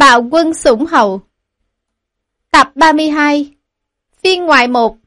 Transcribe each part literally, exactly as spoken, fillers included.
Bạo quân sủng hầu. Tập ba mươi hai. Phiên ngoại một.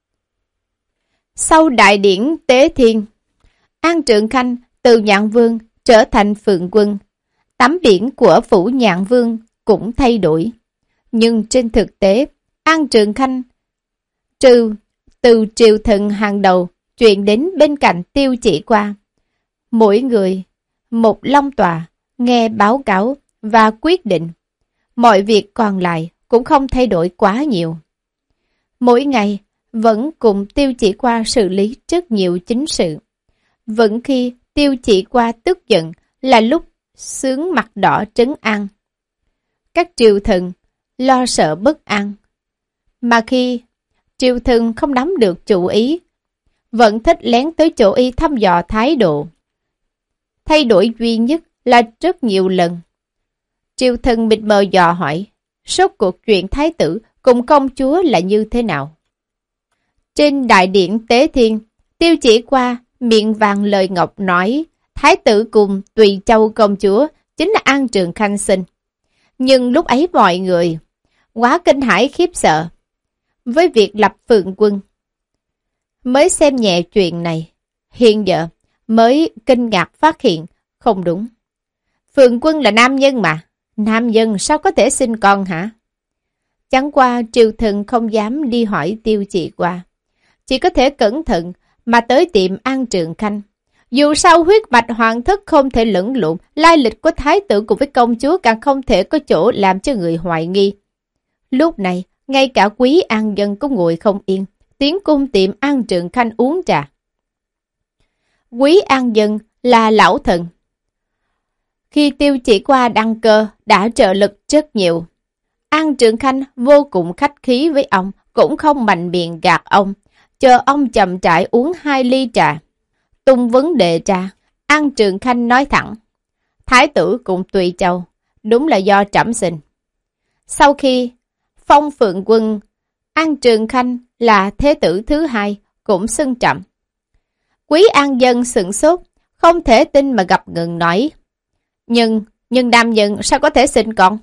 Sau đại điển Tế Thiên, An Trượng Khanh từ Nhạn Vương trở thành Phượng Quân. Tấm biển của phủ Nhạn Vương cũng thay đổi. Nhưng trên thực tế, An Trượng Khanh trừ từ triều thần hàng đầu chuyển đến bên cạnh Tiêu Chỉ Qua. Mỗi người một long tòa, nghe báo cáo và quyết định. Mọi việc còn lại cũng không thay đổi quá nhiều. Mỗi ngày vẫn cùng Tiêu Chỉ Qua xử lý rất nhiều chính sự. Vẫn khi Tiêu Chỉ Qua tức giận là lúc sướng mặt đỏ trấn an các triều thần lo sợ bất an. Mà khi triều thần không nắm được chủ ý, vẫn thích lén tới chỗ y thăm dò thái độ. Thay đổi duy nhất là rất nhiều lần. Triều thần mịt mờ dò hỏi, rốt cuộc chuyện thái tử cùng công chúa là như thế nào? Trên đại điện Tế Thiên, Tiêu Chỉ Qua miệng vàng lời ngọc nói, thái tử cùng Tùy Châu công chúa chính là An Trượng Khanh sinh. Nhưng lúc ấy mọi người quá kinh hãi khiếp sợ với việc lập Phượng Quân. Mới xem nhẹ chuyện này, hiện giờ mới kinh ngạc phát hiện không đúng. Phượng Quân là nam nhân mà, nam nhân sao có thể sinh con hả? Chẳng qua triều thần không dám đi hỏi Tiêu Chỉ Qua, chỉ có thể cẩn thận mà tới tiệm An Trượng Khanh. Dù sao huyết mạch hoàng thất không thể lẫn lộn, lai lịch của thái tử cùng với công chúa càng không thể có chỗ làm cho người hoài nghi. Lúc này, ngay cả Quý An Dân cũng ngồi không yên, tiến cung tiệm An Trượng Khanh uống trà. Quý An Dân là lão thần. Khi Tiêu Chỉ Qua đăng cơ đã trợ lực rất nhiều. An Trượng Khanh vô cùng khách khí với ông, cũng không mạnh miệng gạt ông, chờ ông chậm rãi uống hai ly trà. Tung vấn đề trà, An Trượng Khanh nói thẳng, thái tử cùng Tùy Châu đúng là do trẫm sinh. Sau khi phong Phượng Quân, An Trượng Khanh là thế tử thứ hai, cũng xưng trẫm. Quý An Dân sửng sốt, không thể tin mà gặp ngừng nói, nhưng, nhưng nam nhân sao có thể sinh con?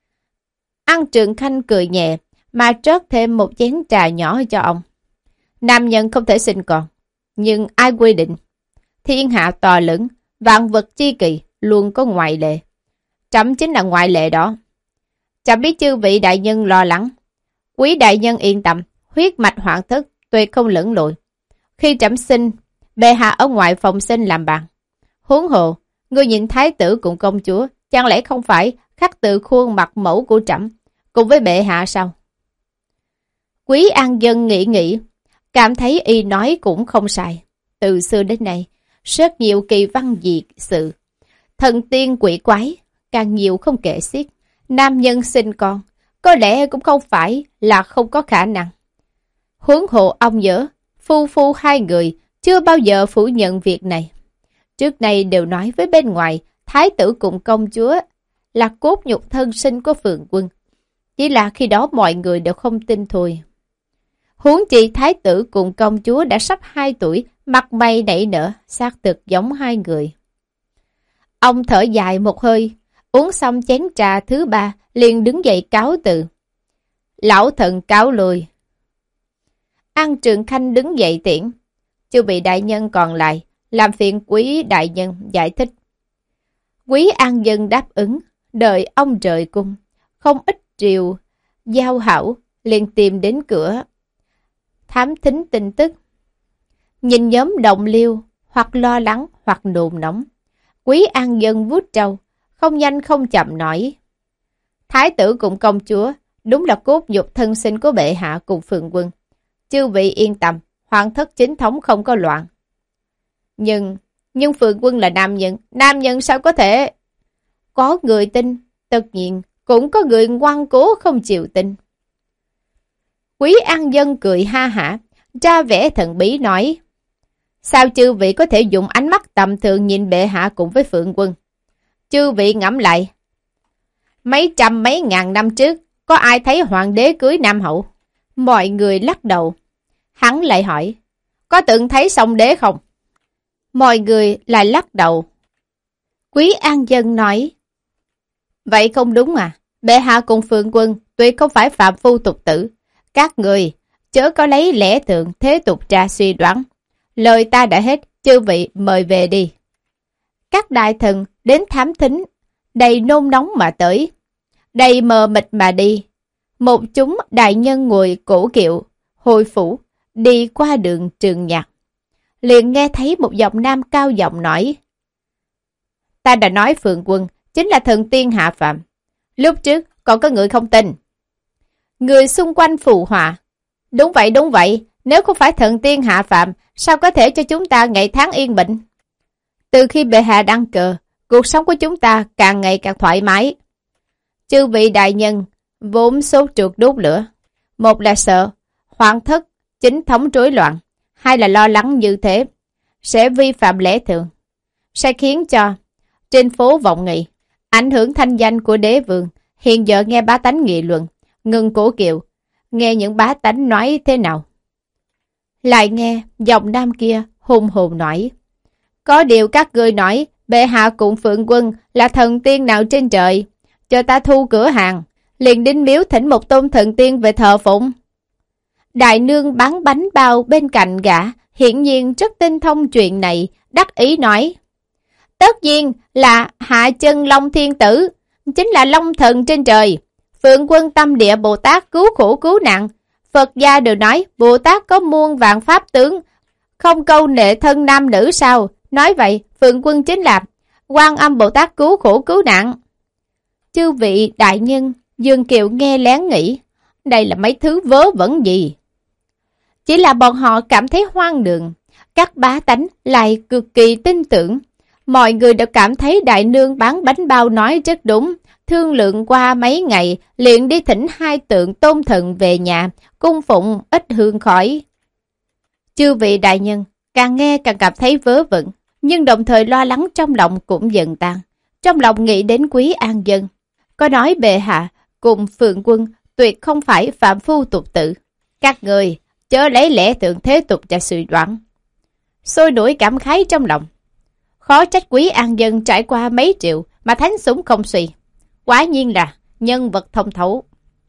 An Trượng Khanh cười nhẹ, mà trớt thêm một chén trà nhỏ cho ông. Nam nhân không thể sinh con, nhưng ai quy định? Thiên hạ to lớn, vạn vật chi kỳ, luôn có ngoại lệ. Trẫm chính là ngoại lệ đó. Trẫm biết chư vị đại nhân lo lắng. Quý đại nhân yên tâm, huyết mạch hoàng thất tuyệt không lẫn lộn. Khi trẫm sinh, bệ hạ ở ngoài phòng sinh làm bạn. Huống hồ, ngươi nhìn thái tử cùng công chúa, chẳng lẽ không phải khắc tự khuôn mặt mẫu của trẫm cùng với bệ hạ sao? Quý An Dân nghĩ nghĩ, cảm thấy y nói cũng không sai. Từ xưa đến nay, rất nhiều kỳ văn dị sự, thần tiên quỷ quái, càng nhiều không kể xiết. Nam nhân sinh con, có lẽ cũng không phải là không có khả năng. Huống hộ ông nhớ, phu phu hai người chưa bao giờ phủ nhận việc này. Trước này đều nói với bên ngoài, thái tử cùng công chúa là cốt nhục thân sinh của Phượng Quân. Chỉ là khi đó mọi người đều không tin thôi. Huống chi thái tử cùng công chúa đã sắp hai tuổi, mặt mày nảy nở, xác thực giống hai người. Ông thở dài một hơi, uống xong chén trà thứ ba, liền đứng dậy cáo từ. Lão thần cáo lui. An Trượng Khanh đứng dậy tiễn. Chưa bị đại nhân còn lại, làm phiền quý đại nhân giải thích. Quý An Dân đáp ứng, đợi ông rời cung. Không ít triều, giao hảo, liền tìm đến cửa. Thám thính tin tức. Nhìn nhóm đồng liêu, hoặc lo lắng, hoặc nôn nóng. Quý An Dân vuốt trâu, không nhanh không chậm nói. Thái tử cùng công chúa, đúng là cốt nhục thân sinh của bệ hạ cùng Phượng Quân. Chư vị yên tâm, hoàng thất chính thống không có loạn. Nhưng, nhưng Phượng Quân là nam nhân, nam nhân sao có thể? Có người tin, tất nhiên, cũng có người ngoan cố không chịu tin. Quý An Dân cười ha hả, ra vẻ thần bí nói. Sao chư vị có thể dùng ánh mắt tầm thường nhìn bệ hạ cùng với Phượng Quân? Chư vị ngẫm lại. Mấy trăm mấy ngàn năm trước, có ai thấy hoàng đế cưới nam hậu? Mọi người lắc đầu. Hắn lại hỏi, có từng thấy song đế không? Mọi người lại lắc đầu. Quý An Dân nói, vậy không đúng à? Bệ hạ cùng Phượng Quân tuyệt không phải phạm phu tục tử. Các người chớ có lấy lẽ thường thế tục ra suy đoán. Lời ta đã hết, chư vị mời về đi. Các đại thần đến thám thính, đầy nôn nóng mà tới, đầy mờ mịt mà đi. Một chúng đại nhân ngồi cổ kiệu, hồi phủ, đi qua đường Trường Nhạc. Liền nghe thấy một giọng nam cao giọng nói: Ta đã nói Phượng Quân chính là thần tiên hạ phàm. Lúc trước còn có người không tin. Người xung quanh phụ họa: Đúng vậy, đúng vậy, nếu không phải thần tiên hạ phàm, sao có thể cho chúng ta ngày tháng yên bình? Từ khi bệ hạ đăng cơ, cuộc sống của chúng ta càng ngày càng thoải mái. Chư vị đại nhân vốn sốt ruột đốt lửa. Một là sợ hoàng thất chính thống rối loạn, hai là lo lắng như thế sẽ vi phạm lẽ thường, sẽ khiến cho trên phố vọng nghị, ảnh hưởng thanh danh của đế vương. Hiện giờ nghe bá tánh nghị luận, ngừng cổ kiệu, nghe những bá tánh nói thế nào. Lại nghe giọng nam kia hùng hồn nói: Có điều các ngươi nói bệ hạ cùng Phượng Quân là thần tiên nào trên trời, cho ta thu cửa hàng, liền đến miếu thỉnh một tôn thần tiên về thờ phụng. Đại nương bán bánh bao bên cạnh gã hiển nhiên rất tinh thông chuyện này, đắc ý nói: Tất nhiên là hạ chân Long Thiên Tử, chính là Long Thần trên trời. Phượng Quân tâm địa Bồ Tát cứu khổ cứu nạn. Phật gia đều nói Bồ Tát có muôn vạn pháp tướng, không câu nệ thân nam nữ sao? Nói vậy Phượng Quân chính là Quan Âm Bồ Tát cứu khổ cứu nạn. Chư vị đại nhân Dương Kiều nghe lén nghĩ, đây là mấy thứ vớ vẩn gì? Chỉ là bọn họ cảm thấy hoang đường, các bá tánh lại cực kỳ tin tưởng. Mọi người đều cảm thấy đại nương bán bánh bao nói rất đúng. Thương lượng qua mấy ngày, liền đi thỉnh hai tượng tôn thần về nhà, cung phụng ít hương khỏi. Chư vị đại nhân càng nghe càng cảm thấy vớ vẩn, nhưng đồng thời lo lắng trong lòng cũng dần tan. Trong lòng nghĩ đến Quý An Dân, có nói bệ hạ cùng Phượng Quân tuyệt không phải phạm phu tục tử. Các người chớ lấy lẽ tượng thế tục ra suy đoán. Sôi nổi cảm khái trong lòng. Khó trách Quý An Dân trải qua mấy triệu mà thánh súng không suy. Quả nhiên là nhân vật thông thấu.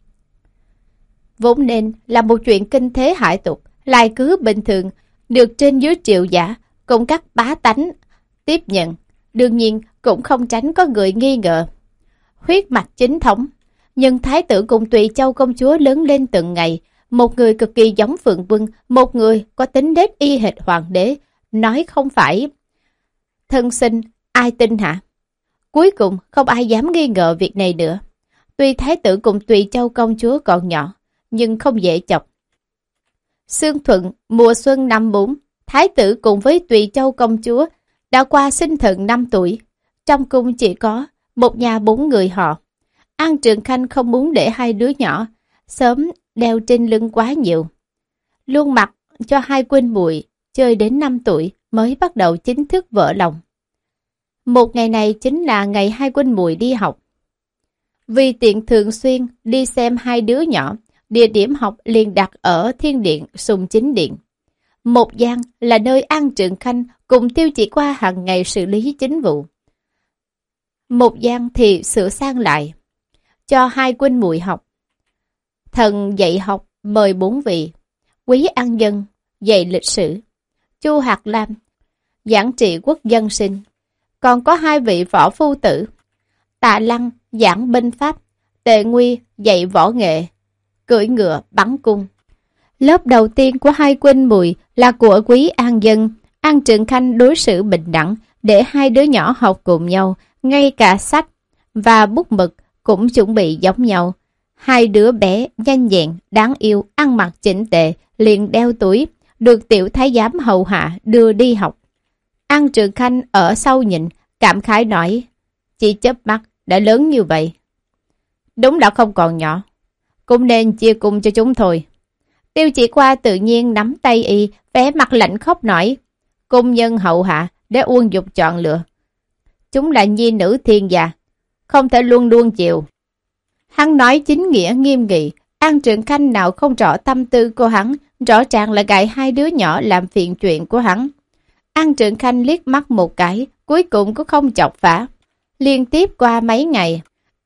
Vốn nên là một chuyện kinh thế hải tục, lại cứ bình thường, được trên dưới triệu giả, cùng các bá tánh tiếp nhận. Đương nhiên cũng không tránh có người nghi ngờ. Huyết mạch chính thống, nhưng thái tử cùng Tùy Châu công chúa lớn lên từng ngày. Một người cực kỳ giống Phượng Quân, một người có tính nết y hệt hoàng đế. Nói không phải thân sinh, ai tin hả? Cuối cùng không ai dám nghi ngờ việc này nữa. Tuy thái tử cùng Tùy Châu công chúa còn nhỏ, nhưng không dễ chọc. Xương Thuận mùa xuân năm bốn, thái tử cùng với Tùy Châu công chúa đã qua sinh thần năm tuổi. Trong cung chỉ có một nhà bốn người họ. An Trường Khanh không muốn để hai đứa nhỏ sớm đeo trên lưng quá nhiều, luôn mặc cho hai huynh muội chơi đến năm tuổi mới bắt đầu chính thức vỡ lòng. Một ngày này chính là ngày hai huynh muội đi học. Vì tiện thường xuyên đi xem hai đứa nhỏ, địa điểm học liền đặt ở Thiên Điện Sùng Chính Điện. Một gian là nơi An Trường Khanh cùng Tiêu Chỉ Qua hàng ngày xử lý chính vụ. Một gian thì sửa sang lại, cho hai huynh muội học. Thần dạy học mời bốn vị: Quý An Dân dạy lịch sử, Chu Hạt Lam giảng trị quốc dân sinh, còn có hai vị võ phu tử, Tạ Lăng giảng binh pháp, Tề Nguy dạy võ nghệ, cưỡi ngựa bắn cung. Lớp đầu tiên của hai huynh muội là của Quý An Dân. An Trường Khanh đối xử bình đẳng, để hai đứa nhỏ học cùng nhau, ngay cả sách và bút mực cũng chuẩn bị giống nhau. Hai đứa bé nhanh nhẹn, đáng yêu, ăn mặc chỉnh tề, liền đeo túi, được tiểu thái giám hầu hạ đưa đi học. An Trường Khanh ở sau nhìn, cảm khái nói: Chỉ chớp mắt đã lớn như vậy. Đúng là không còn nhỏ, cũng nên chia cung cho chúng thôi. Tiêu Chỉ Qua tự nhiên nắm tay y, vẻ mặt lạnh khóc nói: Cung nhân hậu hạ để Uông Dục chọn lựa. Chúng là nhi nữ thiên gia, không thể luôn luôn chịu. Hắn nói chính nghĩa nghiêm nghị. An Trường Khanh nào không rõ tâm tư của hắn, rõ ràng là gài hai đứa nhỏ làm phiền chuyện của hắn. An Trường Khanh liếc mắt một cái, cuối cùng cũng không chọc phá. Liên tiếp qua mấy ngày,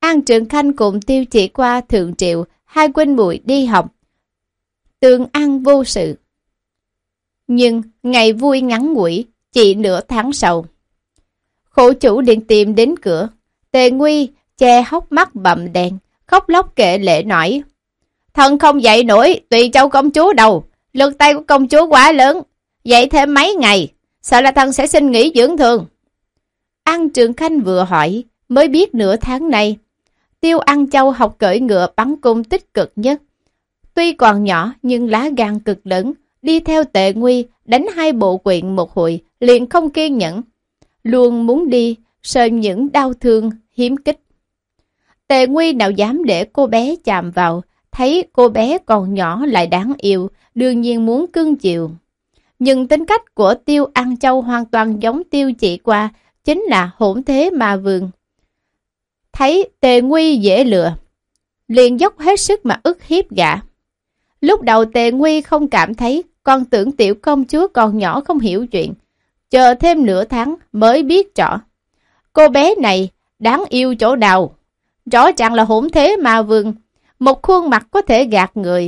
An Trường Khanh cùng Tiêu Chỉ Qua Thượng Triệu, hai huynh muội đi học, tương an vô sự. Nhưng ngày vui ngắn ngủi, chỉ nửa tháng sau. Khổ chủ liền tìm đến cửa, Tề Nguy che hốc mắt bầm đen, khóc lóc kệ lệ nói: Thần không dậy nổi Tùy Châu công chúa đâu, lực tay của công chúa quá lớn, dậy thêm mấy ngày, sợ là thần sẽ xin nghỉ dưỡng thương. An Trường Khanh vừa hỏi, mới biết nửa tháng này, Tiêu An Châu học cưỡi ngựa bắn cung tích cực nhất. Tuy còn nhỏ nhưng lá gan cực lớn, đi theo Tề Nguy đánh hai bộ quyện một hồi, liền không kiên nhẫn, luôn muốn đi sợ những đau thương hiếm kích. Tề Nguy nào dám để cô bé chạm vào, thấy cô bé còn nhỏ lại đáng yêu, đương nhiên muốn cưng chiều. Nhưng tính cách của Tiêu An Châu hoàn toàn giống Tiêu Chỉ Qua, chính là hỗn thế ma vương. Thấy Tề Nguy dễ lừa, liền dốc hết sức mà ức hiếp gã. Lúc đầu Tề Nguy không cảm thấy, còn tưởng tiểu công chúa còn nhỏ không hiểu chuyện. Chờ thêm nửa tháng mới biết rõ. Cô bé này đáng yêu chỗ nào? Rõ ràng là hỗn thế ma vương, một khuôn mặt có thể gạt người.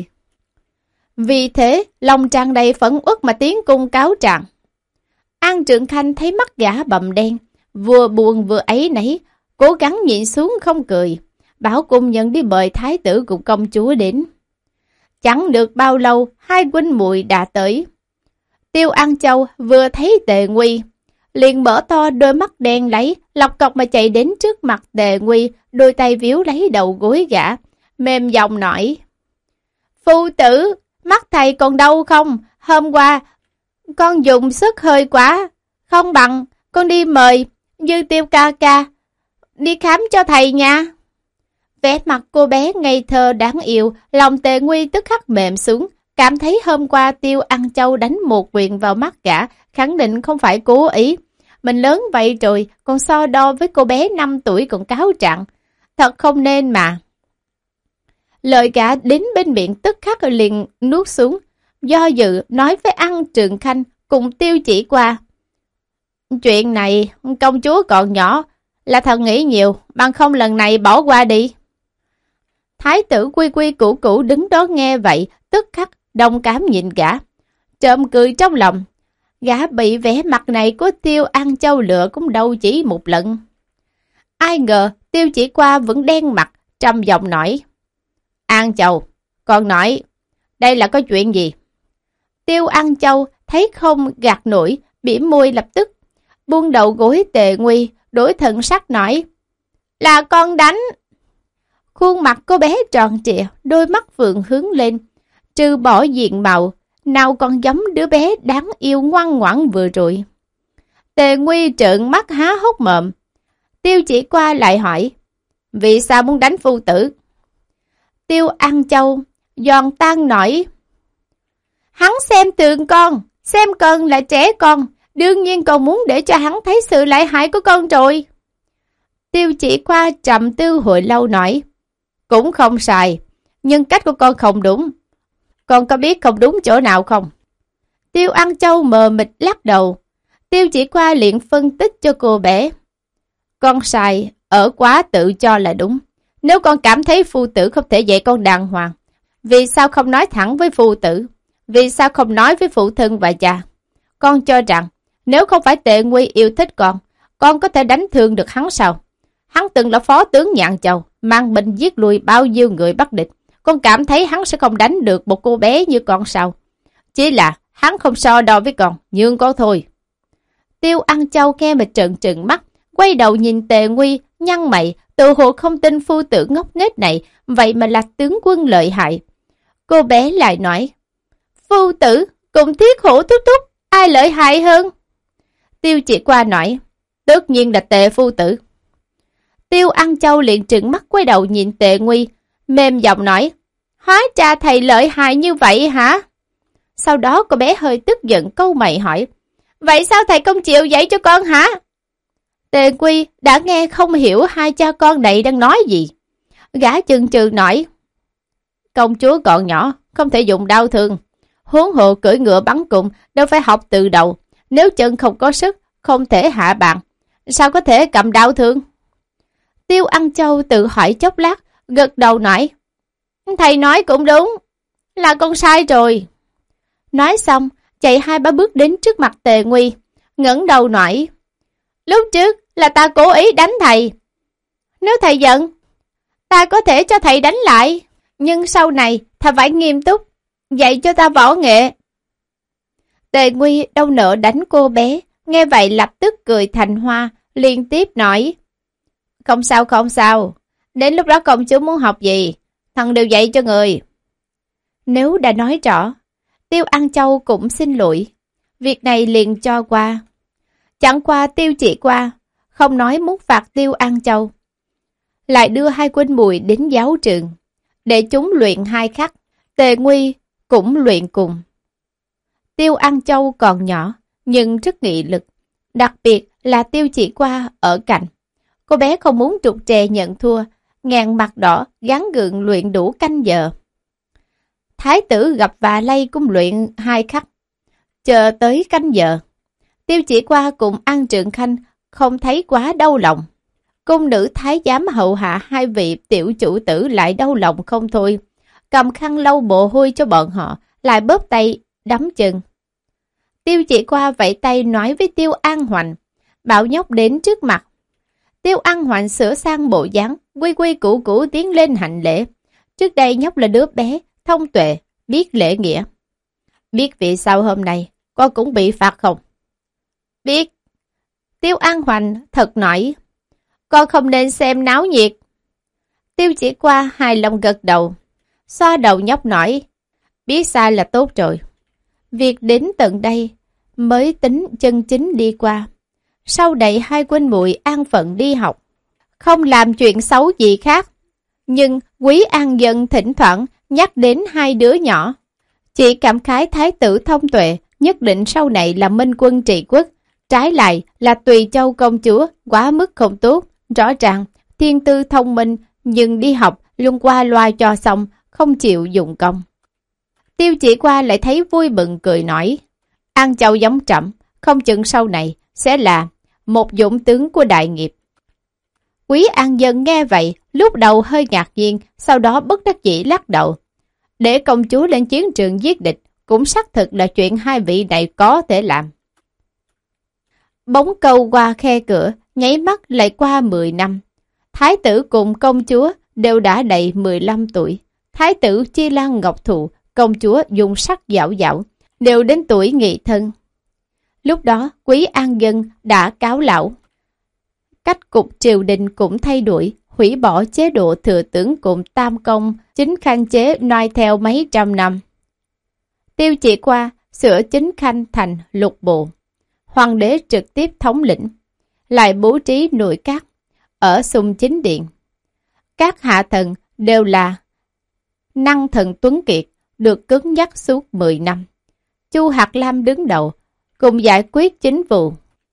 Vì thế, lòng tràn đầy phẫn uất mà tiến cung cáo trạng. An Trường Khanh thấy mắt gã bầm đen, vừa buồn vừa ấy nấy, cố gắng nhịn xuống không cười, bảo cung nhân đi mời thái tử cùng công chúa đến. Chẳng được bao lâu, hai huynh muội đã tới. Tiêu An Châu vừa thấy Tề Nguy, liền mở to đôi mắt đen lấy, lọc cọc mà chạy đến trước mặt Tề Nguy, đôi tay víu lấy đầu gối gã, mềm giọng nói: Phu tử, mắt thầy còn đau không? Hôm qua, con dùng sức hơi quá, không bằng con đi mời Dư Tiêu ca ca đi khám cho thầy nha. Vẻ mặt cô bé ngây thơ đáng yêu, lòng Tề Nguy tức khắc mềm xuống, cảm thấy hôm qua Tiêu An Châu đánh một quyền vào mắt gã, khẳng định không phải cố ý. Mình lớn vậy rồi, còn so đo với cô bé năm tuổi còn cáo trạng, thật không nên mà. Lời gã đến bên miệng tức khắc liền nuốt xuống, do dự nói với An Trường Khanh cùng Tiêu Chỉ Qua: Chuyện này công chúa còn nhỏ, là thần nghĩ nhiều, bằng không lần này bỏ qua đi. Thái tử quy quy củ củ đứng đó nghe vậy, tức khắc đồng cảm nhìn gã, trộm cười trong lòng. Gã bị vẻ mặt này của Tiêu An Châu lựa cũng đâu chỉ một lần. Ai ngờ Tiêu Chỉ Qua vẫn đen mặt, trầm giọng nói: An Châu, con nói, đây là có chuyện gì? Tiêu An Châu thấy không gạt nổi, bỉm môi lập tức, buông đầu gối Tề Nguy, đổi thần sắc nói: Là con đánh. Khuôn mặt cô bé tròn trịa, đôi mắt vượng hướng lên, trừ bỏ diện mạo, nào còn giống đứa bé đáng yêu ngoan ngoãn vừa rồi. Tề Nguy trợn mắt há hốc mồm. Tiêu Chỉ Qua lại hỏi: Vì sao muốn đánh phu tử? Tiêu An Châu giòn tan nổi: Hắn xem thường con, xem con là trẻ con, đương nhiên còn muốn để cho hắn thấy sự lợi hại của con rồi. Tiêu Chỉ Qua trầm tư hồi lâu nói: Cũng không sai, nhưng cách của con không đúng. Con có biết không đúng chỗ nào không? Tiêu An Châu mờ mịt lắc đầu. Tiêu Chỉ Qua liền phân tích cho cô bé: Con sai ở quá tự cho là đúng. Nếu con cảm thấy phu tử không thể dạy con đàng hoàng, vì sao không nói thẳng với phu tử? Vì sao không nói với phụ thân và cha? Con cho rằng nếu không phải Tề Nguy yêu thích con, con có thể đánh thương được hắn sao? Hắn từng là phó tướng Nhạn Châu, mang binh giết lui bao nhiêu người Bắc địch. Con cảm thấy hắn sẽ không đánh được một cô bé như con sao? Chỉ là hắn không so đo với con, nhường con thôi. Tiêu An Châu nghe mà trợn trừng mắt, quay đầu nhìn Tề Nguy, nhăn mày, tự hồ không tin phu tử ngốc nghếch này, vậy mà là tướng quân lợi hại. Cô bé lại nói: Phu tử cùng Thiết Hổ thúc thúc, ai lợi hại hơn? Tiêu Chỉ Qua nói: Tất nhiên là Tề phu tử. Tiêu An Châu liền trừng mắt quay đầu nhìn Tề Nguy, mềm giọng nói: Hóa ra thầy lợi hại như vậy hả? Sau đó cô bé hơi tức giận câu mày hỏi: Vậy sao thầy không chịu dạy cho con hả? Tề Nguy đã nghe không hiểu hai cha con này đang nói gì. Gã chừng chừng nói: Công chúa còn nhỏ, không thể dùng đau thương. Huống hộ cưỡi ngựa bắn cung đâu phải học từ đầu. Nếu chân không có sức, không thể hạ bạn, sao có thể cầm đau thương? Tiêu Ăn Châu tự hỏi chốc lát, gật đầu nói, thầy nói cũng đúng, là con sai rồi. Nói xong, chạy hai ba bước đến trước mặt Tề Nguy, ngẩng đầu nói, lúc trước là ta cố ý đánh thầy. Nếu thầy giận, ta có thể cho thầy đánh lại, nhưng sau này thầy phải nghiêm túc, dạy cho ta võ nghệ. Tề Nguy đâu nỡ đánh cô bé, nghe vậy lập tức cười thành hoa, liên tiếp nói, không sao không sao, đến lúc đó công chúa muốn học gì, thần đều dạy cho người. Nếu đã nói rõ, Tiêu An Châu cũng xin lỗi, việc này liền cho qua. Chẳng qua Tiêu Chỉ Qua không nói muốn phạt Tiêu An Châu, lại đưa hai huynh muội đến giáo trường, để chúng luyện hai khắc. Tề Nguy cũng luyện cùng. Tiêu An Châu còn nhỏ, nhưng rất nghị lực, đặc biệt là Tiêu Chỉ Qua ở cạnh. Cô bé không muốn trục trè nhận thua, ngàn mặt đỏ, gắng gượng luyện đủ canh giờ. Thái tử gặp và lây cũng luyện hai khắc. Chờ tới canh giờ, Tiêu Chỉ Qua cùng An Trượng Khanh không thấy quá đau lòng. Cung nữ thái giám hậu hạ hai vị tiểu chủ tử lại đau lòng không thôi, cầm khăn lau mồ hôi cho bọn họ, lại bóp tay, đấm chân. Tiêu Chỉ Qua vẫy tay nói với Tiêu An Hoành, bảo nhóc đến trước mặt. Tiêu An Hoành sửa sang bộ dáng, quy quy củ củ tiến lên hành lễ. Trước đây nhóc là đứa bé, thông tuệ, biết lễ nghĩa. Biết vì sao hôm nay, con cũng bị phạt không? Biết. Tiêu An Hoành thật nổi. Con không nên xem náo nhiệt. Tiêu Chỉ Qua hài lòng gật đầu, xoa đầu nhóc nói, biết sai là tốt rồi. Việc đến tận đây mới tính chân chính đi qua. Sau đẩy hai huynh muội an phận đi học, không làm chuyện xấu gì khác. Nhưng Quý An Dân thỉnh thoảng nhắc đến hai đứa nhỏ, chỉ cảm khái thái tử thông tuệ, nhất định sau này là minh quân trị quốc. Trái lại là Tùy Châu công chúa quá mức không tốt. Rõ ràng thiên tư thông minh, nhưng đi học luôn qua loa cho xong, không chịu dụng công. Tiêu Chỉ Qua lại thấy vui mừng cười nói, An Châu giống Trẫm, không chừng sau này sẽ là một dũng tướng của đại nghiệp. Quý An Dân nghe vậy, lúc đầu hơi ngạc nhiên, sau đó bất đắc dĩ lắc đầu. Để công chúa lên chiến trường giết địch, cũng xác thực là chuyện hai vị này có thể làm. Bóng câu qua khe cửa, nháy mắt lại qua mười năm. Thái tử cùng công chúa đều đã đầy mười lăm tuổi. Thái tử Chi Lan Ngọc Thụ, công chúa dùng sắc dạo dạo, đều đến tuổi nghị thân. Lúc đó, Quý An Dân đã cáo lão. Cách cục triều đình cũng thay đổi, hủy bỏ chế độ thừa tướng cùng tam công, chính khanh chế noi theo mấy trăm năm. Tiêu Chỉ Qua sửa chính khanh thành lục bộ. Hoàng đế trực tiếp thống lĩnh, lại bố trí nội các ở xung chính điện. Các hạ thần đều là năng thần tuấn kiệt, được cứng nhắc suốt mười năm. Chu Hạt Lam đứng đầu, cùng giải quyết chính vụ.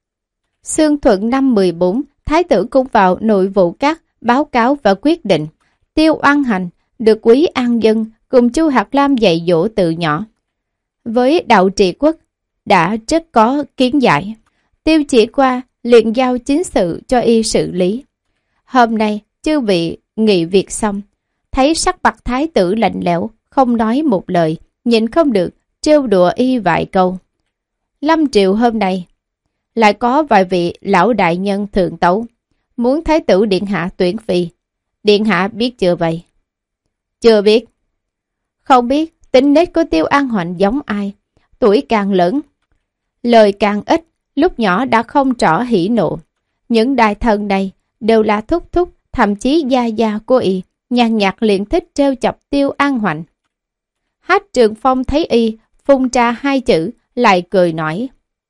Xương Thuận năm mười bốn, Thái tử cũng vào nội vụ các, báo cáo và quyết định. Tiêu Oan Hành được Quý An Dân cùng Chu Hạt Lam dạy dỗ từ nhỏ. Với đạo trị quốc, đã rất có kiến giải. Tiêu Chỉ Qua liền giao chính sự cho y xử lý. Hôm nay, chư vị nghị việc xong, thấy sắc mặt thái tử lạnh lẽo, không nói một lời, nhịn không được, trêu đùa y vài câu. Lâm triều hôm nay, lại có vài vị lão đại nhân thượng tấu, muốn thái tử điện hạ tuyển phi. Điện hạ biết chưa vậy? Chưa biết. Không biết tính nết của Tiêu An Hoành giống ai, tuổi càng lớn, lời càng ít, lúc nhỏ đã không rõ hỉ nộ. Những đại thần này đều là thúc thúc, thậm chí gia gia của y, nhàn nhạt liền thích trêu chọc Tiêu An Hoành. Hát Trường Phong thấy y, phun ra hai chữ, lại cười nói.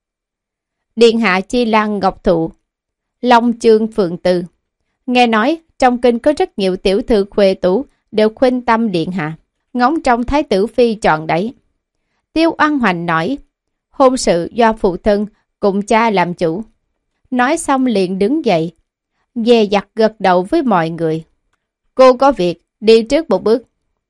Điện hạ Chi Lan Ngọc Thụ, Long Chương Phượng Từ. Nghe nói, trong kinh có rất nhiều tiểu thư khuê tú, đều khuyên tâm điện hạ, ngóng trong thái tử phi chọn đấy. Tiêu An Hoành nói, hôn sự do phụ thân cùng cha làm chủ. Nói xong liền đứng dậy, dè dặt gật đầu với mọi người. Cô có việc, đi trước một bước.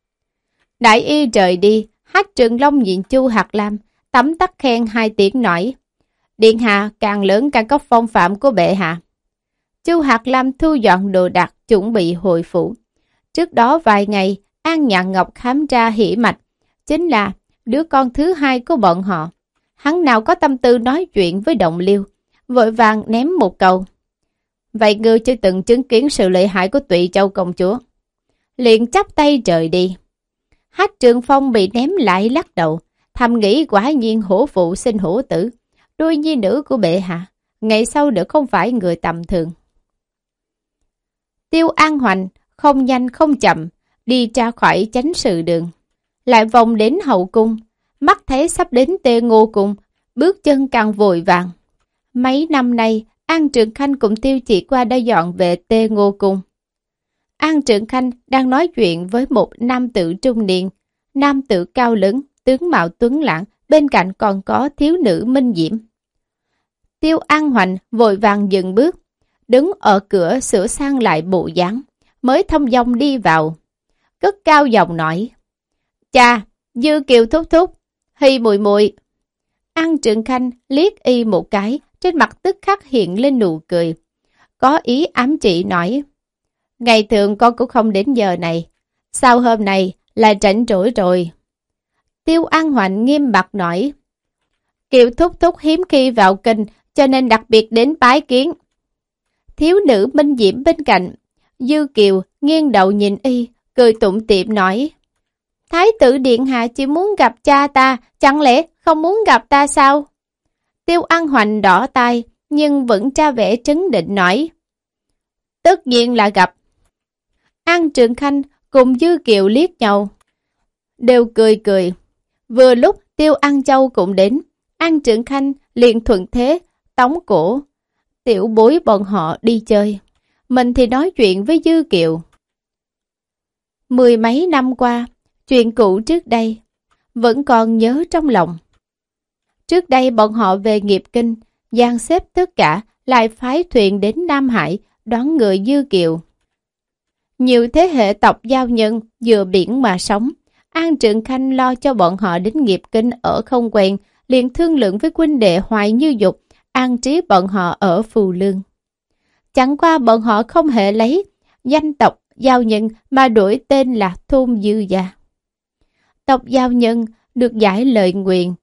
Đại y rời đi, Hát Trường Long nhìn Chu Hạt Lam, tấm tắc khen hai tiếng nói. Điện hạ càng lớn càng có phong phạm của bệ hạ. Chu Hạt Lam thu dọn đồ đạc chuẩn bị hồi phủ. Trước đó vài ngày, An Nhạn Ngọc khám ra hỉ mạch, chính là đứa con thứ hai của bọn họ. Hắn nào có tâm tư nói chuyện với Động Liêu, vội vàng ném một câu. Vậy ngươi chưa từng chứng kiến sự lợi hại của Tụy Châu công chúa. Liền chắp tay rời đi. Hách Trường Phong bị ném lại lắc đầu, thầm nghĩ quả nhiên hổ phụ sinh hổ tử, đôi nhi nữ của bệ hạ, ngày sau đều không phải người tầm thường. Tiêu An Hoành không nhanh không chậm, đi ra khỏi chánh sự đường, lại vòng đến hậu cung, mắt thấy sắp đến Tê Ngô Cung, bước chân càng vội vàng. Mấy năm nay, An Trường Khanh cùng Tiêu Chỉ Qua đã dọn về Tê Ngô Cung. An Trường Khanh đang nói chuyện với một nam tử trung niên, nam tử cao lớn, tướng mạo tuấn lãng, bên cạnh còn có thiếu nữ Minh Diễm. Tiêu An Hoành vội vàng dừng bước, đứng ở cửa sửa sang lại bộ dáng, mới thông dong đi vào. Cất cao giọng nói, cha, Dư Kiều thúc thúc, Hy muội muội. An Trường Khanh liếc y một cái, trên mặt tức khắc hiện lên nụ cười. Có ý ám chỉ nói, ngày thường con cũng không đến giờ này, sao hôm nay là rảnh rỗi rồi. Tiêu An Hoành nghiêm mặt nói, Kiều thúc thúc hiếm khi vào kinh, cho nên đặc biệt đến bái kiến. Thiếu nữ Minh Diễm bên cạnh, Dư Kiều nghiêng đầu nhìn y, cười tủm tỉm nói, Thái tử điện hạ chỉ muốn gặp cha ta, chẳng lẽ không muốn gặp ta sao? Tiêu An Hoành đỏ tai, nhưng vẫn ra vẻ trấn định nói, tất nhiên là gặp. An Trường Khanh cùng Dư Kiều liếc nhau, đều cười cười. Vừa lúc Tiêu An Châu cũng đến, An Trường Khanh liền thuận thế, tống cổ tiểu bối bọn họ đi chơi. Mình thì nói chuyện với Dư Kiều. Mười mấy năm qua, chuyện cũ trước đây vẫn còn nhớ trong lòng. Trước đây bọn họ về nghiệp kinh, dàn xếp tất cả, lại phái thuyền đến Nam Hải đón người Dư Kiều. Nhiều thế hệ tộc giao nhân dựa biển mà sống. An Trường Khanh lo cho bọn họ đến nghiệp kinh ở không quen, liền thương lượng với huynh đệ Hoài Như Dục, an trí bọn họ ở Phù Lương. Chẳng qua bọn họ không hề lấy danh tộc giao nhân mà đổi tên là Thôn Dư Gia. Tộc giao nhân được giải lời nguyện.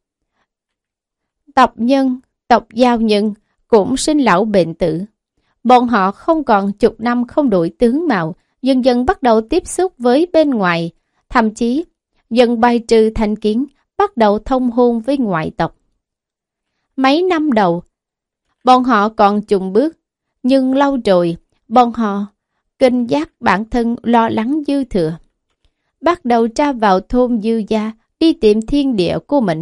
Tộc nhân, tộc giao nhân cũng sinh lão bệnh tử. Bọn họ không còn chục năm không đổi tướng mạo, dần dần bắt đầu tiếp xúc với bên ngoài, thậm chí dần bài trừ thành kiến, bắt đầu thông hôn với ngoại tộc. Mấy năm đầu, bọn họ còn chùng bước, nhưng lâu rồi, bọn họ kinh giác bản thân lo lắng dư thừa. Bắt đầu tra vào thôn Dư Gia, đi tìm thiên địa của mình.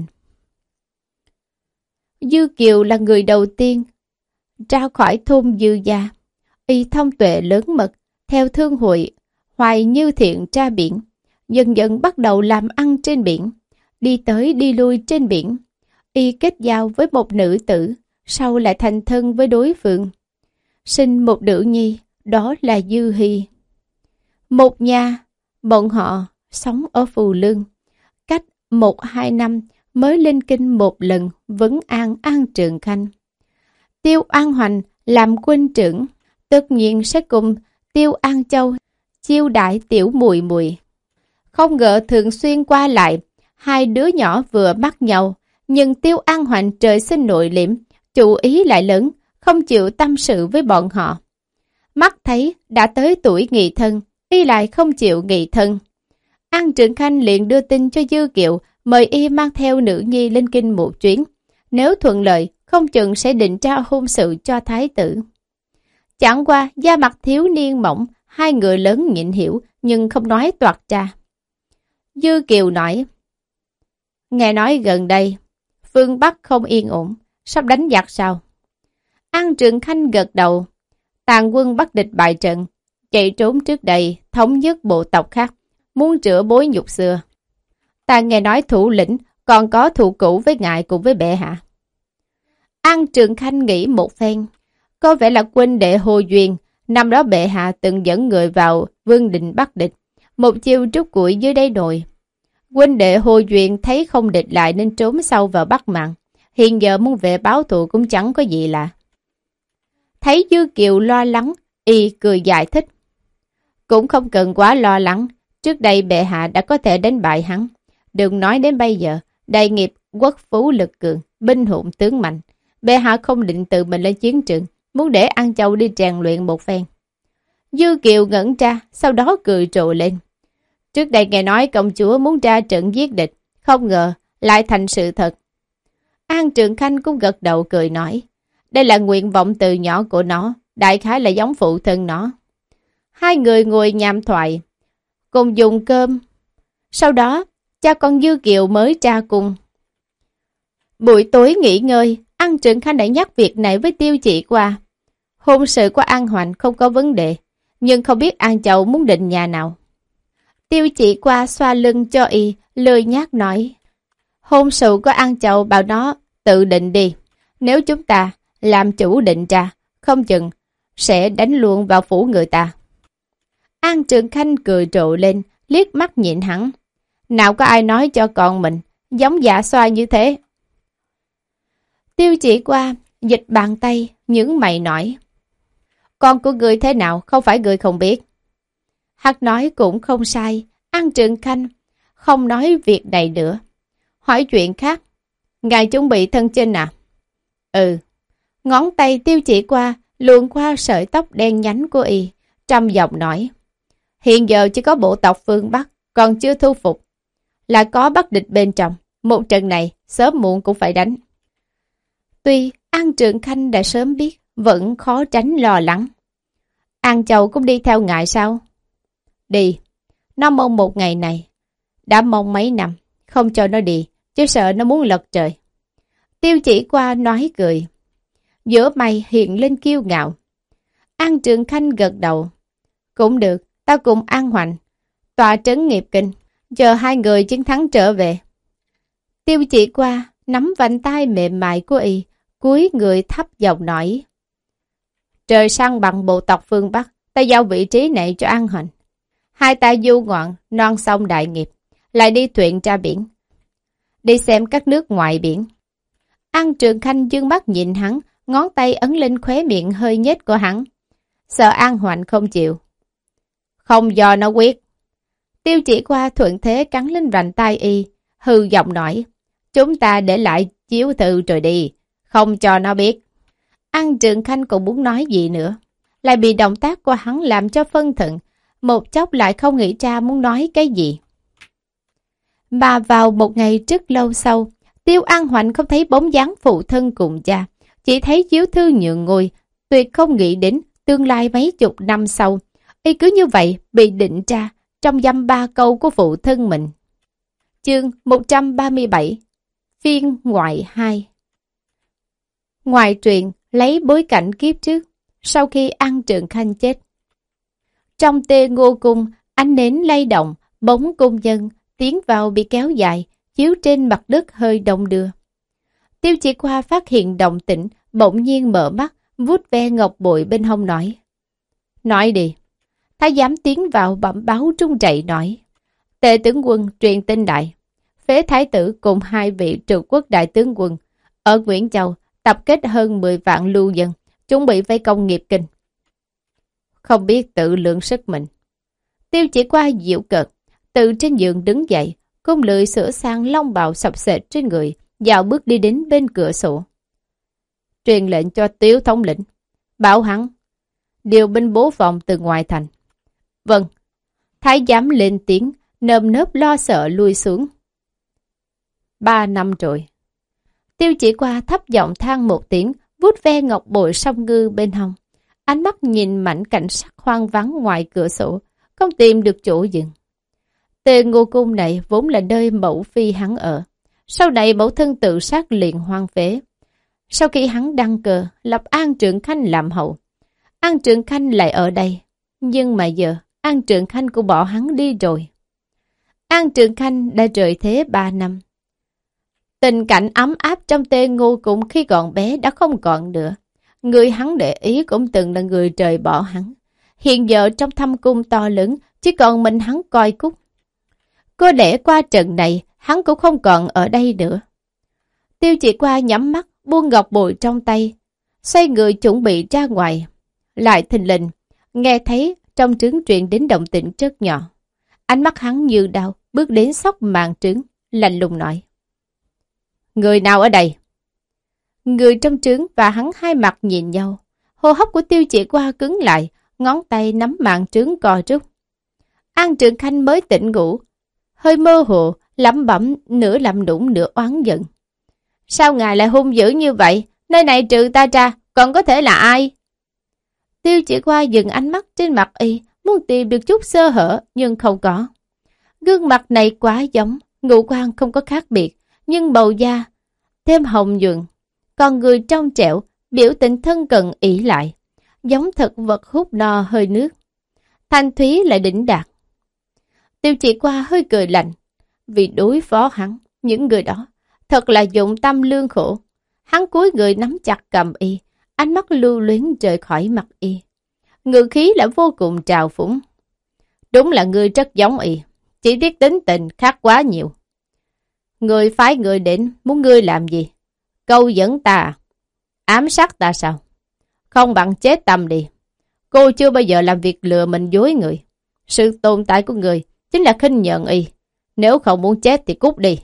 Dư Kiều là người đầu tiên ra khỏi thôn Dư Gia. Y thông tuệ lớn mật, theo thương hội Hoài Như Thiện ra biển, dần dần bắt đầu làm ăn trên biển, đi tới đi lui trên biển. Y kết giao với một nữ tử, sau lại thành thân với đối phương, sinh một nữ nhi, đó là Dư Hy. Một nhà, bọn họ sống ở Phù Lương, cách một hai năm mới lên kinh một lần, vấn an An Trường Khanh. Tiêu An Hoành làm huynh trưởng, tất nhiên sẽ cùng Tiêu An Châu chiêu đãi tiểu mùi mùi. Không ngờ thường xuyên qua lại, hai đứa nhỏ vừa bắt nhau, nhưng Tiêu An Hoành trời sinh nội liễm, chủ ý lại lớn, không chịu tâm sự với bọn họ. Mắt thấy đã tới tuổi nghị thân, y lại không chịu nghị thân. An Trường Khanh liền đưa tin cho Dư Kiều, mời y mang theo nữ nhi lên kinh một chuyến. Nếu thuận lợi, không chừng sẽ định ra hôn sự cho thái tử. Chẳng qua, da mặt thiếu niên mỏng, hai người lớn nhịn hiểu, nhưng không nói toạc ra. Dư Kiều nói, nghe nói gần đây, phương Bắc không yên ổn, sắp đánh giặc sao? An Trường Khanh gật đầu, tàn quân Bắc địch bại trận, chạy trốn trước đây, thống nhất bộ tộc khác, muốn rửa bối nhục xưa. Ta nghe nói thủ lĩnh còn có thù cũ với ngài cùng với bệ hạ. An Trường Khanh nghĩ một phen, có vẻ là huynh đệ Hồ Duyên, năm đó bệ hạ từng dẫn người vào vương đình Bắc địch, một chiêu trút củi dưới đáy nồi. Huynh đệ Hồ Duyên thấy không địch lại nên trốn sâu vào Bắc Mạn, hiện giờ muốn về báo thù cũng chẳng có gì lạ. Thấy Dư Kiều lo lắng, y cười giải thích. Cũng không cần quá lo lắng, trước đây bệ hạ đã có thể đánh bại hắn. Đừng nói đến bây giờ, đại nghiệp quốc phú lực cường, binh hùng tướng mạnh. Bệ hạ không định tự mình lên chiến trường, muốn để An Châu đi rèn luyện một phen. Dư Kiều ngẩn ra, sau đó cười trồ lên. Trước đây nghe nói công chúa muốn ra trận giết địch, không ngờ lại thành sự thật. An Trường Khanh cũng gật đầu cười nói, đây là nguyện vọng từ nhỏ của nó, đại khái là giống phụ thân nó. Hai người ngồi nhàm thoại, cùng dùng cơm. Sau đó, cha con Dư Kiều mới ra cùng. Buổi tối nghỉ ngơi, An Trường Khanh đã nhắc việc này với Tiêu Chỉ qua. Hôn sự của An Hoành không có vấn đề, nhưng không biết An Châu muốn định nhà nào. Tiêu Chỉ qua xoa lưng cho y, lười nhác nói. Hôn sự của An Châu bảo nó tự định đi. Nếu chúng ta làm chủ định ra, không chừng sẽ đánh luôn vào phủ người ta. An Trường Khanh cười rộ lên, liếc mắt nhịn hắn. Nào có ai nói cho con mình, giống dạ xoa như thế. Tiêu Chỉ qua, dịch bàn tay, những mày nói. Con của người thế nào, không phải người không biết. Hắn nói cũng không sai, An Trường Khanh không nói việc này nữa. Hỏi chuyện khác, ngài chuẩn bị thân chinh à? Ừ, ngón tay Tiêu Chỉ qua, luồn qua sợi tóc đen nhánh của y, trầm giọng nói. Hiện giờ chỉ có bộ tộc phương Bắc, còn chưa thu phục. Là có Bắc địch bên trong, một trận này sớm muộn cũng phải đánh. Tuy An Trường Khanh đã sớm biết, vẫn khó tránh lo lắng. An Châu cũng đi theo ngài sao? Đi, nó mong một ngày này. Đã mong mấy năm, không cho nó đi, chứ sợ nó muốn lật trời. Tiêu Chỉ qua nói cười. Giữa mày hiện lên kiêu ngạo. An Trường Khanh gật đầu. Cũng được, tao cùng An Hoành tọa trấn nghiệp kinh, chờ hai người chiến thắng trở về. Tiêu Chỉ qua nắm vành tay mềm mại của y, cúi người thấp giọng nói. Trời sang bằng bộ tộc phương Bắc, ta giao vị trí này cho An Hoành. Hai ta du ngoạn, non sông đại nghiệp, lại đi thuyền ra biển. Đi xem các nước ngoài biển. An Trường Khanh dương mắt nhìn hắn, ngón tay ấn lên khóe miệng hơi nhếch của hắn. Sợ An Hoành không chịu. Không do nó quyết. Tiêu Chỉ qua thuận thế cắn lên vành tay y, hư giọng nói. Chúng ta để lại chiếu thư rồi đi, không cho nó biết. An Trường Khanh cũng muốn nói gì nữa, lại bị động tác của hắn làm cho phân thận, một chốc lại không nghĩ ra muốn nói cái gì. Mà vào một ngày rất lâu sau, Tiêu An Hoành không thấy bóng dáng phụ thân cùng cha, chỉ thấy chiếu thư nhượng ngôi, tuyệt không nghĩ đến tương lai mấy chục năm sau, y cứ như vậy bị định ra trong dăm ba câu của phụ thân mình. Chương một trăm ba mươi bảy, phiên ngoại hai. Ngoài truyện lấy bối cảnh kiếp trước, sau khi An Trường Khanh chết. Trong Tê Ngô Cung, ánh nến lay động, bóng cung nhân tiến vào bị kéo dài, chiếu trên mặt đất hơi đông đưa. Tiêu Chỉ qua phát hiện động tĩnh, bỗng nhiên mở mắt, vuốt ve ngọc bội bên hông nói. Nói đi. Thái giám tiến vào bẩm báo trung chạy nói. Tề tướng quân truyền tin đại. Phế thái tử cùng hai vị trực quốc đại tướng quân ở Nguyễn Châu tập kết hơn mười vạn lưu dân, chuẩn bị vây công nghiệp kinh. Không biết tự lượng sức mình. Tiêu Chỉ qua diệu cợt, từ trên giường đứng dậy, cung lười sửa sang long bào sọc sệt trên người, dạo bước đi đến bên cửa sổ. Truyền lệnh cho Tiếu thống lĩnh, bảo hắn điều binh bố phòng từ ngoài thành. Vâng. Thái giám lên tiếng, nơm nớp lo sợ lui xuống. Ba năm rồi. Tiêu Chỉ qua thấp giọng than một tiếng, vuốt ve ngọc bội song ngư bên hông. Ánh mắt nhìn mảnh cảnh sắc hoang vắng ngoài cửa sổ, không tìm được chỗ dừng. Tề Ngô Cung này vốn là nơi mẫu phi hắn ở. Sau này mẫu thân tự sát liền hoang phế. Sau khi hắn đăng cơ, lập An Trường Khanh làm hậu. An Trường Khanh lại ở đây. Nhưng mà giờ, An Trường Khanh cũng bỏ hắn đi rồi. An Trường Khanh đã rời thế ba năm. Tình cảnh ấm áp trong Tê Ngô Cung khi còn bé đã không còn nữa. Người hắn để ý cũng từng là người trời bỏ hắn. Hiện giờ trong thâm cung to lớn, chỉ còn mình hắn coi cúc. Có lẽ qua trận này, hắn cũng không còn ở đây nữa. Tiêu Chỉ qua nhắm mắt, buông ngọc bội trong tay. xoay người chuẩn bị ra ngoài. Lại thình lình, nghe thấy trong trứng truyền đến động tĩnh rất nhỏ. Ánh mắt hắn như đau, bước đến xóc màn trứng, lạnh lùng nói. Người nào ở đây? Người trong trứng và hắn hai mặt nhìn nhau. Hô hấp của Tiêu Chỉ Qua cứng lại, ngón tay nắm màn trứng co rút. An Trường Khanh mới tỉnh ngủ, hơi mơ hồ, lẩm bẩm nửa lầm đủng nửa oán giận. Sao ngài lại hung dữ như vậy? Nơi này trừ ta ra, còn có thể là ai? Tiêu Chỉ Qua dừng ánh mắt trên mặt y, muốn tìm được chút sơ hở, nhưng không có. Gương mặt này quá giống, ngũ quan không có khác biệt, nhưng bầu da thêm hồng nhuận, còn người trong trẻo, biểu tình thân cận ỷ lại, giống thực vật hút no hơi nước. Thanh thúy lại đỉnh đạt. Tiêu Chỉ Qua hơi cười lạnh, vì đối phó hắn, những người đó thật là dụng tâm lương khổ. Hắn cúi người nắm chặt cầm y, ánh mắt lưu luyến rời khỏi mặt y. Ngữ khí lại vô cùng trào phúng. Đúng là ngươi rất giống y, chỉ tiếc tính tình khác quá nhiều. Người phái người đến, muốn ngươi làm gì? Câu dẫn ta, ám sát ta sao? Không bằng chết tâm đi. Cô chưa bao giờ làm việc lừa mình dối người. Sự tồn tại của người chính là khinh nhẫn y. Nếu không muốn chết thì cút đi.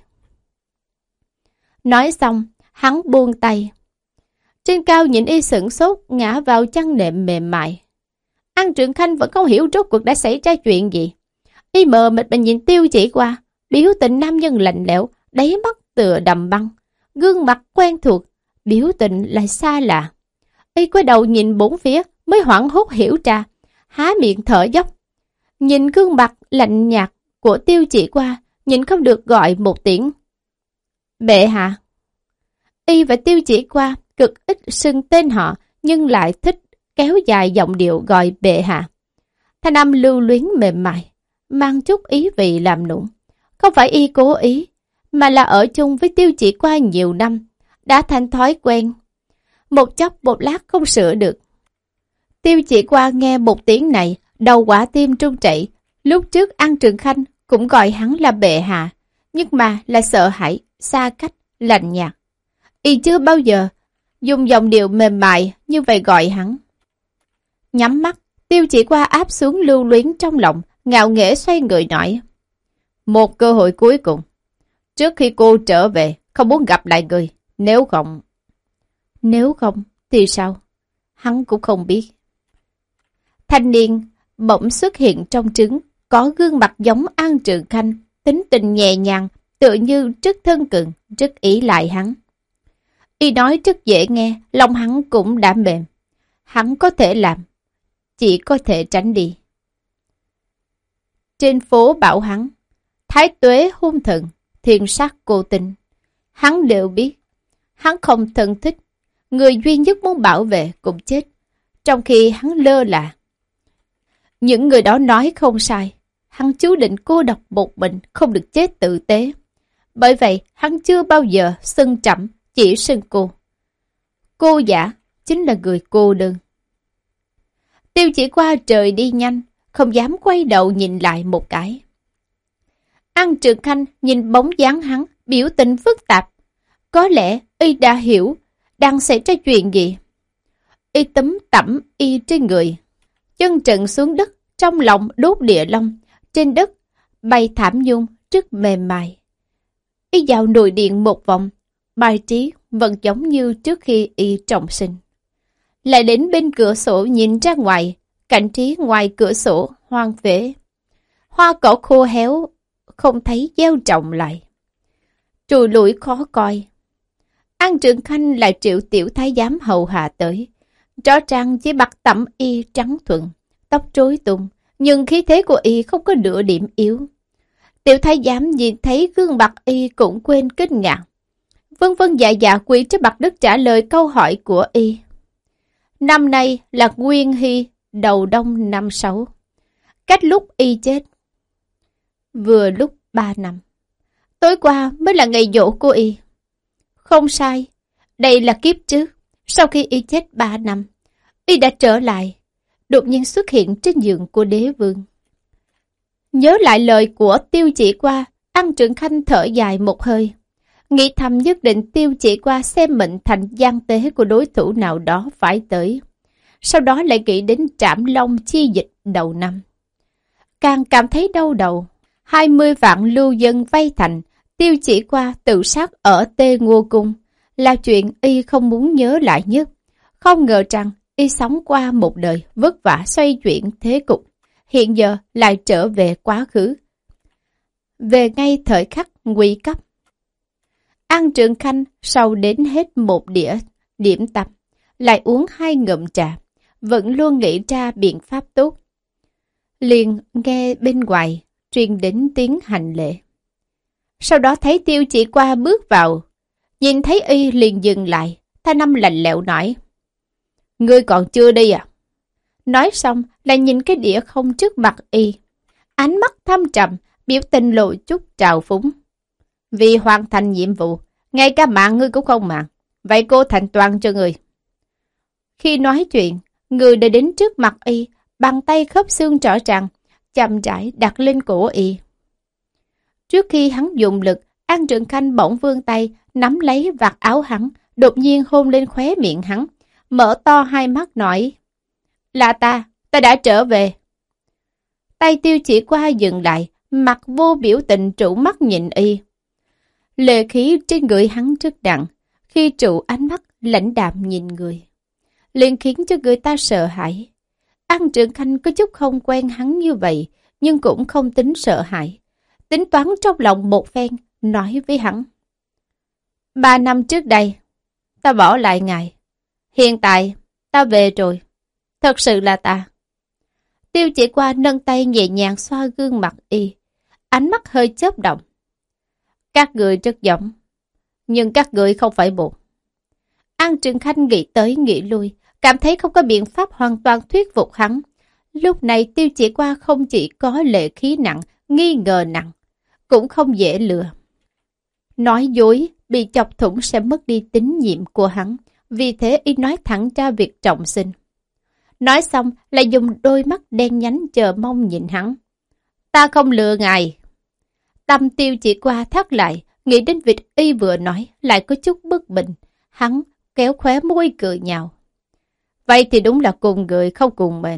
Nói xong, hắn buông tay. Trên cao nhìn y sửng sốt, ngã vào chăn nệm mềm mại. An Trường Khanh vẫn không hiểu rốt cuộc đã xảy ra chuyện gì. Y mờ mịt mà nhìn Tiêu Chỉ Qua, biểu tình nam nhân lạnh lẽo, đáy mắt tựa đầm băng, gương mặt quen thuộc, biểu tình lại xa lạ. Y quay đầu nhìn bốn phía, mới hoảng hốt hiểu ra, há miệng thở dốc. Nhìn gương mặt lạnh nhạt của Tiêu Chỉ Qua, nhìn không được gọi một tiếng. Bệ hạ. Y và Tiêu Chỉ Qua cực ít xưng tên họ, nhưng lại thích kéo dài giọng điệu gọi bệ hạ. Thanh âm lưu luyến mềm mại, mang chút ý vị làm nũng. Không phải y cố ý, mà là ở chung với Tiêu Chỉ Qua nhiều năm, đã thành thói quen. Một chốc một lát không sửa được. Tiêu Chỉ Qua nghe một tiếng này, đầu quả tim trung chảy. Lúc trước An Trường Khanh cũng gọi hắn là bệ hạ, nhưng mà là sợ hãi, xa cách, lạnh nhạt. Y chưa bao giờ dùng giọng điệu mềm mại như vậy gọi hắn. Nhắm mắt, Tiêu Chỉ Qua áp xuống lưu luyến trong lòng, ngạo nghễ xoay người nói. Một cơ hội cuối cùng. Trước khi cô trở về, không muốn gặp lại người. Nếu không... Nếu không, thì sao? Hắn cũng không biết. Thanh niên bỗng xuất hiện trong trứng, có gương mặt giống An Trường Khanh, tính tình nhẹ nhàng, tựa như rất thân cận, rất ý lại hắn. Y nói rất dễ nghe, lòng hắn cũng đã mềm. Hắn có thể làm, chỉ có thể tránh đi. Trên phố bảo hắn, thái tuế hung thần, thiên sát cô tình. Hắn đều biết, hắn không thân thích, người duy nhất muốn bảo vệ cũng chết, trong khi hắn lơ là. Những người đó nói không sai, hắn chú định cô độc một mình, không được chết tử tế. Bởi vậy, hắn chưa bao giờ xưng trẫm, chỉ xưng cô. Cô giả chính là người cô đơn. Tiêu Chỉ Qua trời đi nhanh, không dám quay đầu nhìn lại một cái. An Trường Khanh nhìn bóng dáng hắn, biểu tình phức tạp. Có lẽ y đã hiểu đang xảy ra chuyện gì. Y túm tẩm y trên người, chân trần xuống đất, trong lòng đốt địa long, trên đất bay thảm nhung rất mềm mại. Y vào nồi điện một vòng, bài trí vẫn giống như trước khi y trọng sinh. Lại đến bên cửa sổ nhìn ra ngoài, cảnh trí ngoài cửa sổ hoang phế. Hoa cỏ khô héo, không thấy gieo trồng lại. Trùi lủi khó coi. An Trường Khanh lại triệu tiểu thái giám hầu hạ tới. Rõ ràng chỉ mặc tẩm y trắng thuận, tóc rối tung, nhưng khí thế của y không có nửa điểm yếu. Tiểu thái giám nhìn thấy gương mặt y cũng quên kinh ngạc. Vân vân dạ dạ quỳ trên mặt đất trả lời câu hỏi của y. Năm nay là Nguyên Hy, đầu đông năm sáu. Cách lúc y chết, vừa lúc ba năm. Tối qua mới là ngày giỗ của y. Không sai, đây là kiếp trước. Sau khi y chết ba năm, y đã trở lại, đột nhiên xuất hiện trên giường của đế vương. Nhớ lại lời của Tiêu Chỉ Qua, An Trường Khanh thở dài một hơi. nghĩ thầm nhất định Tiêu Chỉ Qua xem mệnh thành gian tế của đối thủ nào đó phải tới. Sau đó lại nghĩ đến Trảm Long chi dịch đầu năm. Càng cảm thấy đau đầu. Hai mươi vạn lưu dân vây thành, Tiêu Chỉ Qua tự sát ở Tê Ngô Cung là chuyện y không muốn nhớ lại nhất. Không ngờ rằng y sống qua một đời vất vả xoay chuyển thế cục, hiện giờ lại trở về quá khứ. Về ngay thời khắc nguy cấp. An Trường Khanh sau đến hết một đĩa điểm tâm, lại uống hai ngụm trà, vẫn luôn nghĩ ra biện pháp tốt. Liền nghe bên ngoài truyền đến tiếng hành lễ. Sau đó thấy Tiêu Chỉ Qua bước vào, nhìn thấy y liền dừng lại, Thanh Âm lạnh lẽo nói: "Ngươi còn chưa đi à?" Nói xong lại nhìn cái đĩa không trước mặt y, ánh mắt thâm trầm, biểu tình lộ chút trào phúng. "Vì hoàn thành nhiệm vụ, ngay cả mạng ngươi cũng không mạng, vậy cô thành toàn cho ngươi." Khi nói chuyện, người đã đến trước mặt y, bàn tay khớp xương rõ ràng, chậm rãi đặt lên cổ y. Trước khi hắn dùng lực, An Trường Khanh bỗng vươn tay, nắm lấy vạt áo hắn, đột nhiên hôn lên khóe miệng hắn, mở to hai mắt nói: "Là ta, ta đã trở về." Tay Tiêu Chỉ Qua dừng lại, mặt vô biểu tình trụ mắt nhìn y. Lệ khí trên người hắn rất nặng, khi trụ ánh mắt lãnh đạm nhìn người, liền khiến cho người ta sợ hãi. An Trường Khanh có chút không quen hắn như vậy, nhưng cũng không tính sợ hãi. Tính toán trong lòng một phen, nói với hắn: "Ba năm trước đây, ta bỏ lại ngài. Hiện tại, ta về rồi. Thật sự là ta." Tiêu Chỉ Qua nâng tay nhẹ nhàng xoa gương mặt y, ánh mắt hơi chớp động. "Các người rất giống, nhưng các người không phải một." An Trường Khanh nghĩ tới nghĩ lui, cảm thấy không có biện pháp hoàn toàn thuyết phục hắn. Lúc này Tiêu Chỉ Qua không chỉ có lệ khí nặng, nghi ngờ nặng, cũng không dễ lừa. Nói dối, bị chọc thủng sẽ mất đi tín nhiệm của hắn, vì thế y nói thẳng ra việc trọng sinh. Nói xong lại dùng đôi mắt đen nhánh chờ mong nhìn hắn. "Ta không lừa ngài." Tâm Tiêu Chỉ Qua thắt lại, nghĩ đến việc y vừa nói, lại có chút bất bình. Hắn kéo khóe môi cười nhạo: "Vậy thì đúng là cùng người không cùng mệnh."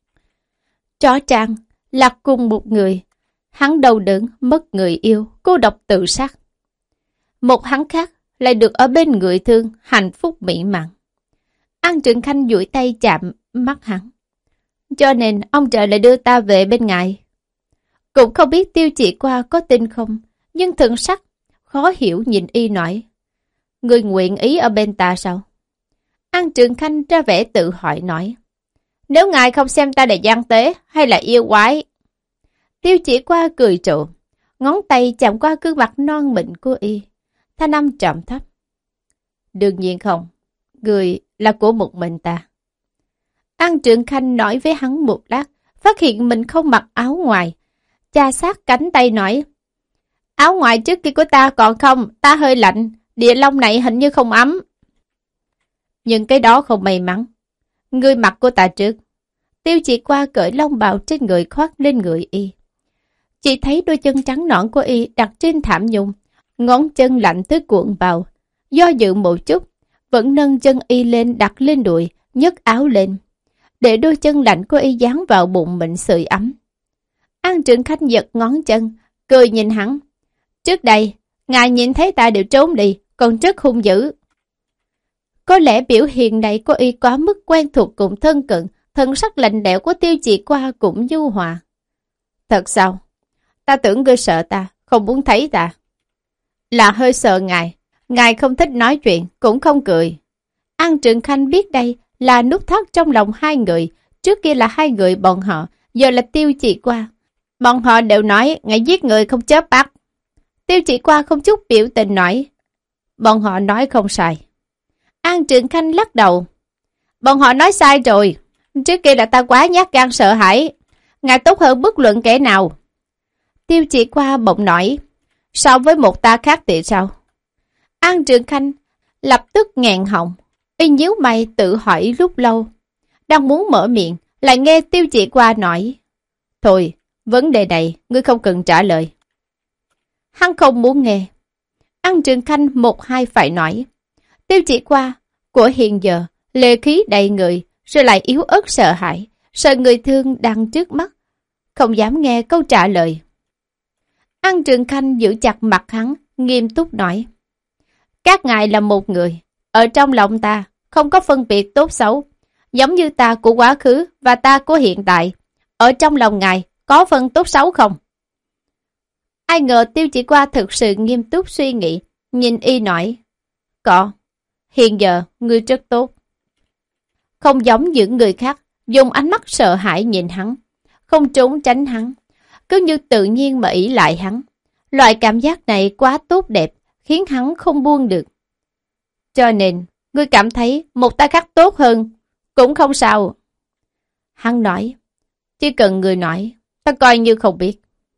Rõ ràng là cùng một người, hắn đau đớn mất người yêu, cô độc tự sát. Một hắn khác lại được ở bên người thương, hạnh phúc mỹ mãn. An Trường Khanh duỗi tay chạm mắt hắn: "Cho nên ông trời lại đưa ta về bên ngài." Cũng không biết Tiêu Chỉ Qua có tin không, nhưng thần sắc khó hiểu nhìn y nói: "Ngươi nguyện ý ở bên ta sao?" An Trường Khanh ra vẻ tự hỏi nói: "Nếu ngài không xem ta là gian tế hay là yêu quái." Tiêu Chỉ Qua cười trộm, ngón tay chạm qua gương mặt non mịn của y, thanh âm trầm thấp: "Đương nhiên không, người là của một mình ta." An Trường Khanh nói với hắn một lát, phát hiện mình không mặc áo ngoài, chà sát cánh tay nói: "Áo ngoài trước kia của ta còn không, ta hơi lạnh, địa lông này hình như không ấm." "Nhưng cái đó không may mắn, ngươi mặc của ta trước." Tiêu Chỉ Qua cởi lông bào trên người khoác lên người y. Chỉ thấy đôi chân trắng nõn của y đặt trên thảm nhung, ngón chân lạnh tới cuộn vào. Do dự một chút, vẫn nâng chân y lên đặt lên đùi, nhấc áo lên, để đôi chân lạnh của y dán vào bụng mình sưởi ấm. An Trường Khanh giật ngón chân, cười nhìn hắn: "Trước đây, ngài nhìn thấy ta đều trốn đi, còn rất hung dữ." Có lẽ biểu hiện này của y quá mức quen thuộc cùng thân cận, thân sắc lạnh lẽo của Tiêu Chỉ Qua cũng nhu hòa. "Thật sao? Ta tưởng ngươi sợ ta, không muốn thấy ta." "Là hơi sợ ngài, ngài không thích nói chuyện, cũng không cười." An Trường Khanh biết đây là nút thắt trong lòng hai người, trước kia là hai người bọn họ, giờ là Tiêu Chỉ Qua. Bọn họ đều nói ngài giết người không chớp mắt. Tiêu Chỉ Qua không chút biểu tình nói: "Bọn họ nói không sai." An Trường Khanh lắc đầu: "Bọn họ nói sai rồi. Trước kia là ta quá nhát gan sợ hãi. Ngài tốt hơn bất luận kẻ nào." Tiêu Chỉ Qua bỗng nói: "So với một ta khác thì sao?" An Trường Khanh lập tức nghẹn họng, y nhíu mày tự hỏi lúc lâu. Đang muốn mở miệng, lại nghe Tiêu Chỉ Qua nói: "Thôi, vấn đề này ngươi không cần trả lời." Hắn không muốn nghe. An Trường Khanh một hai phải nói. Tiêu Chỉ Qua của hiện giờ, lệ khí đầy người, rồi lại yếu ớt sợ hãi, sợ người thương đang trước mắt, không dám nghe câu trả lời. An Trường Khanh giữ chặt mặt hắn, nghiêm túc nói. Các ngài là một người, ở trong lòng ta, không có phân biệt tốt xấu, giống như ta của quá khứ và ta của hiện tại. Ở trong lòng ngài, có phân tốt xấu không? Ai ngờ Tiêu Chỉ Qua thực sự nghiêm túc suy nghĩ, nhìn y nói. Có, hiện giờ ngươi rất tốt. Không giống những người khác, dùng ánh mắt sợ hãi nhìn hắn, không trốn tránh hắn, cứ như tự nhiên mà ỷ lại hắn. Loại cảm giác này quá tốt đẹp, khiến hắn không buông được. Cho nên, ngươi cảm thấy một ta khác tốt hơn, cũng không sao. Hắn nói, chỉ cần ngươi nói, ta coi như không biết.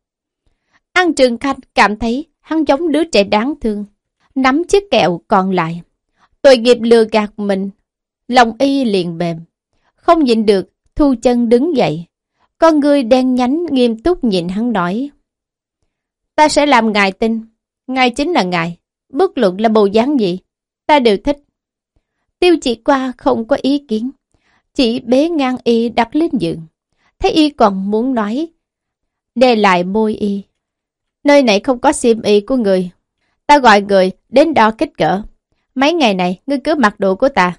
An Trường Khanh cảm thấy hắn giống đứa trẻ đáng thương, nắm chiếc kẹo còn lại. Tội nghiệp lừa gạt mình, lòng y liền mềm, không nhịn được, thu chân đứng dậy. Con người đen nhánh nghiêm túc nhìn hắn nói. Ta sẽ làm ngài tin, ngài chính là ngài, bất luận là bộ dáng gì, ta đều thích. Tiêu Chỉ Qua không có ý kiến, chỉ bế ngang y đặt lên giường. Thấy y còn muốn nói, đè lại môi y. Nơi này không có xiêm y của người, ta gọi người đến đo kích cỡ. Mấy ngày này ngươi cứ mặc đồ của ta.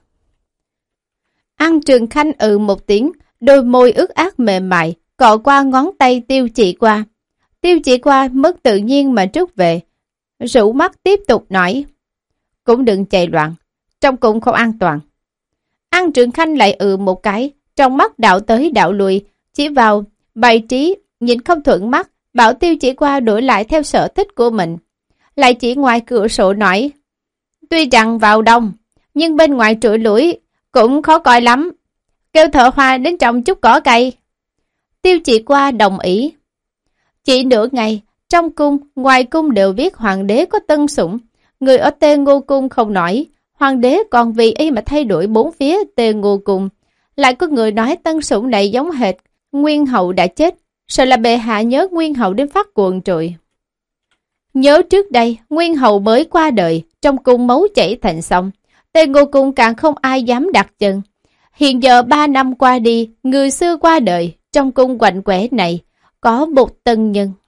An Trường Khanh ừ một tiếng, đôi môi ướt át mềm mại cọ qua ngón tay Tiêu Chỉ Qua. Tiêu Chỉ Qua mất tự nhiên mà rút về, rủ mắt tiếp tục nói. Cũng đừng chạy loạn, trong cung không an toàn. An Trường Khanh lại ừ một cái, trong mắt đạo tới đạo lui, chỉ vào bày trí, nhìn không thuận mắt, bảo Tiêu Chỉ Qua đổi lại theo sở thích của mình. Lại chỉ ngoài cửa sổ nói. Tuy rằng vào đông, nhưng bên ngoài trụi lũi cũng khó coi lắm. Kêu thợ hoa đến trồng chút cỏ cây. Tiêu Chỉ Qua đồng ý. Chỉ nửa ngày, trong cung, ngoài cung đều biết hoàng đế có tân sủng. Người ở Tê Ngô Cung không nổi, hoàng đế còn vì y mà thay đổi bốn phía Tê Ngô Cung. Lại có người nói tân sủng này giống hệt Nguyên Hậu đã chết, sợ là bệ hạ nhớ Nguyên Hậu đến phát cuồng trội. Nhớ trước đây, Nguyên Hậu mới qua đời, trong cung máu chảy thành sông. Tê Ngô Cung càng không ai dám đặt chân. Hiện giờ ba năm qua đi, người xưa qua đời, trong cung quạnh quẻ này, có một tân nhân.